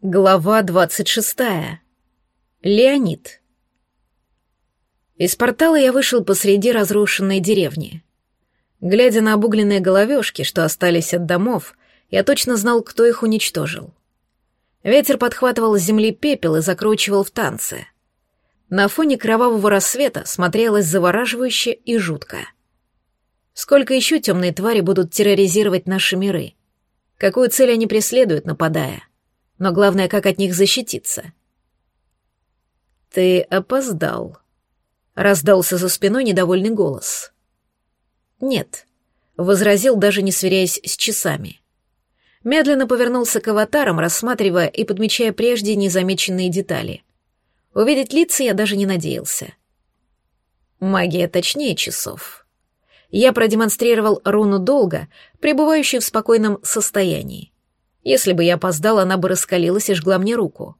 Глава 26. Леонид. Из портала я вышел посреди разрушенной деревни. Глядя на обугленные головешки, что остались от домов, я точно знал, кто их уничтожил. Ветер подхватывал с земли пепел и закручивал в танце. На фоне кровавого рассвета смотрелось завораживающе и жутко. Сколько еще темные твари будут терроризировать наши миры? Какую цель они преследуют, нападая? Но главное, как от них защититься. «Ты опоздал», — раздался за спиной недовольный голос. «Нет», — возразил, даже не сверяясь с часами. Медленно повернулся к аватарам, рассматривая и подмечая прежде незамеченные детали. Увидеть лица я даже не надеялся. Магия точнее часов. Я продемонстрировал руну долга, пребывающую в спокойном состоянии. Если бы я опоздал, она бы раскалилась и жгла мне руку.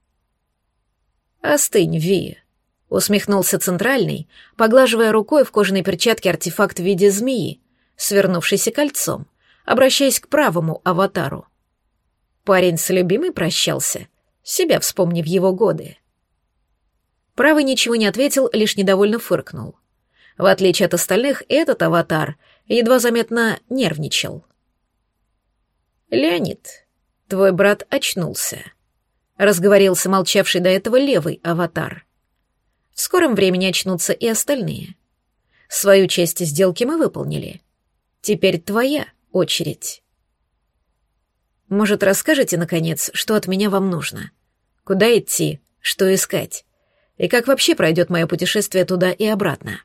«Остынь, Ви», — усмехнулся Центральный, поглаживая рукой в кожаной перчатке артефакт в виде змеи, свернувшийся кольцом, обращаясь к правому аватару. Парень с любимой прощался, себя вспомнив его годы. Правый ничего не ответил, лишь недовольно фыркнул. В отличие от остальных, этот аватар едва заметно нервничал. «Леонид, твой брат очнулся», — разговорился молчавший до этого левый аватар. «В скором времени очнутся и остальные. Свою часть сделки мы выполнили. Теперь твоя очередь. Может, расскажете, наконец, что от меня вам нужно? Куда идти, что искать? И как вообще пройдет мое путешествие туда и обратно?»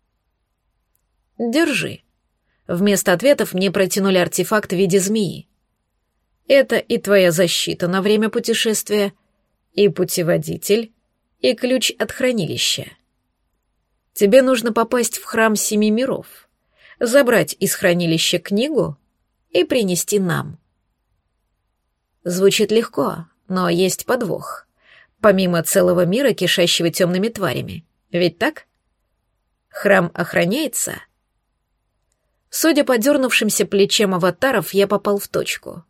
«Держи». Вместо ответов мне протянули артефакт в виде змеи. Это и твоя защита на время путешествия, и путеводитель, и ключ от хранилища. Тебе нужно попасть в храм Семи Миров, забрать из хранилища книгу и принести нам. Звучит легко, но есть подвох. Помимо целого мира, кишащего темными тварями. Ведь так? Храм охраняется? Судя по дернувшимся плечам аватаров, я попал в точку.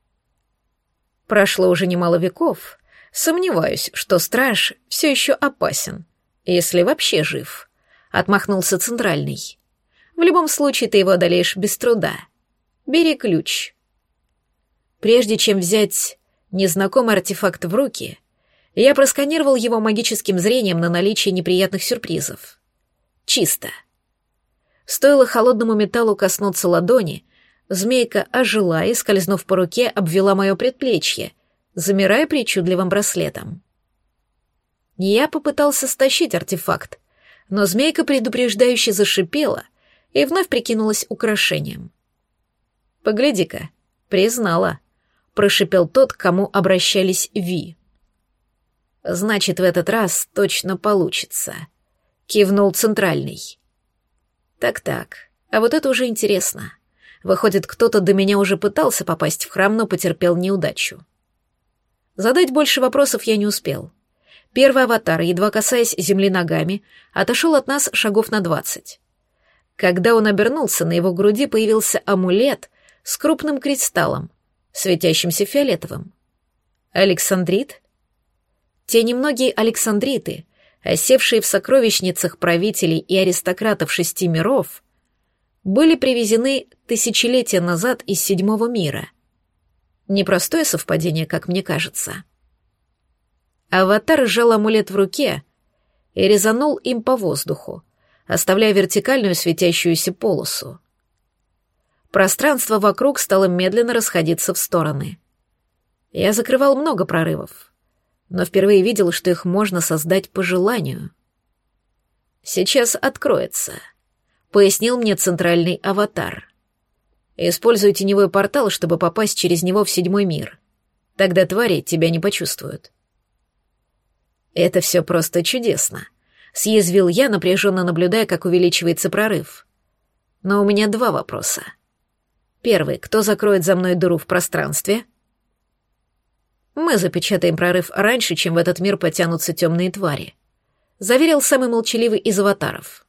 Прошло уже немало веков. Сомневаюсь, что страж все еще опасен, если вообще жив. Отмахнулся Центральный. В любом случае ты его одолеешь без труда. Бери ключ. Прежде чем взять незнакомый артефакт в руки, я просканировал его магическим зрением на наличие неприятных сюрпризов. Чисто. Стоило холодному металлу коснуться ладони, змейка ожила и, скользнув по руке, обвела мое предплечье, замирая причудливым браслетом. Я попытался стащить артефакт, но змейка предупреждающе зашипела и вновь прикинулась украшением. «Погляди-ка, признала», — прошипел тот, к кому обращались Ви. «Значит, в этот раз точно получится», — кивнул Центральный. «Так-так, а вот это уже интересно. Выходит, кто-то до меня уже пытался попасть в храм, но потерпел неудачу. Задать больше вопросов я не успел. Первый аватар, едва касаясь земли ногами, отошел от нас шагов на 20. Когда он обернулся, на его груди появился амулет с крупным кристаллом, светящимся фиолетовым. Александрит? Те немногие александриты, осевшие в сокровищницах правителей и аристократов 6 миров, были привезены тысячелетия назад из 7-го мира. Непростое совпадение, как мне кажется. Аватар сжал амулет в руке и резанул им по воздуху, оставляя вертикальную светящуюся полосу. Пространство вокруг стало медленно расходиться в стороны. Я закрывал много прорывов, но впервые видел, что их можно создать по желанию. «Сейчас откроется», — пояснил мне Центральный аватар. «Используй теневой портал, чтобы попасть через него в 7-й мир. Тогда твари тебя не почувствуют». «Это все просто чудесно», — съязвил я, напряженно наблюдая, как увеличивается прорыв. «Но у меня 2 вопроса. Первый, кто закроет за мной дыру в пространстве?» «Мы запечатаем прорыв раньше, чем в этот мир потянутся темные твари», — заверил самый молчаливый из аватаров.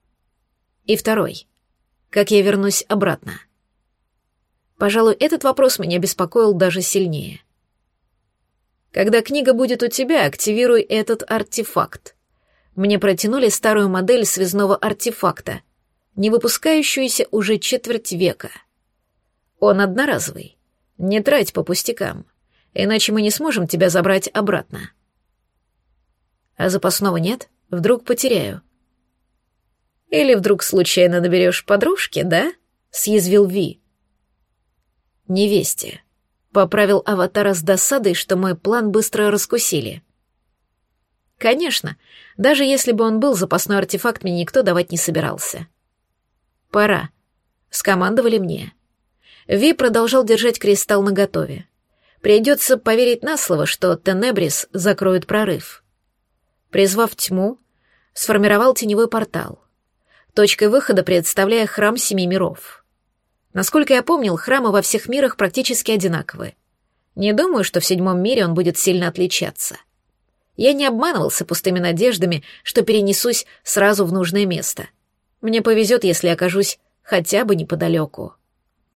И второй. Как я вернусь обратно? Пожалуй, этот вопрос меня беспокоил даже сильнее. Когда книга будет у тебя, активируй этот артефакт. Мне протянули старую модель связного артефакта, не выпускающуюся уже четверть века. Он одноразовый. Не трать по пустякам, иначе мы не сможем тебя забрать обратно. А запасного нет? Вдруг потеряю. Или вдруг случайно наберешь подружки, да? Съязвил Ви. Невесте. Поправил аватара с досадой, что мой план быстро раскусили. Конечно, даже если бы он был, запасной артефакт мне никто давать не собирался. Пора. Скомандовали мне. Ви продолжал держать кристалл наготове. Придется поверить на слово, что Тенебрис закроет прорыв. Призвав тьму, сформировал теневой портал, точкой выхода представляя храм Семи Миров. Насколько я помнил, храмы во всех мирах практически одинаковы. Не думаю, что в седьмом мире он будет сильно отличаться. Я не обманывался пустыми надеждами, что перенесусь сразу в нужное место. Мне повезет, если окажусь хотя бы неподалеку.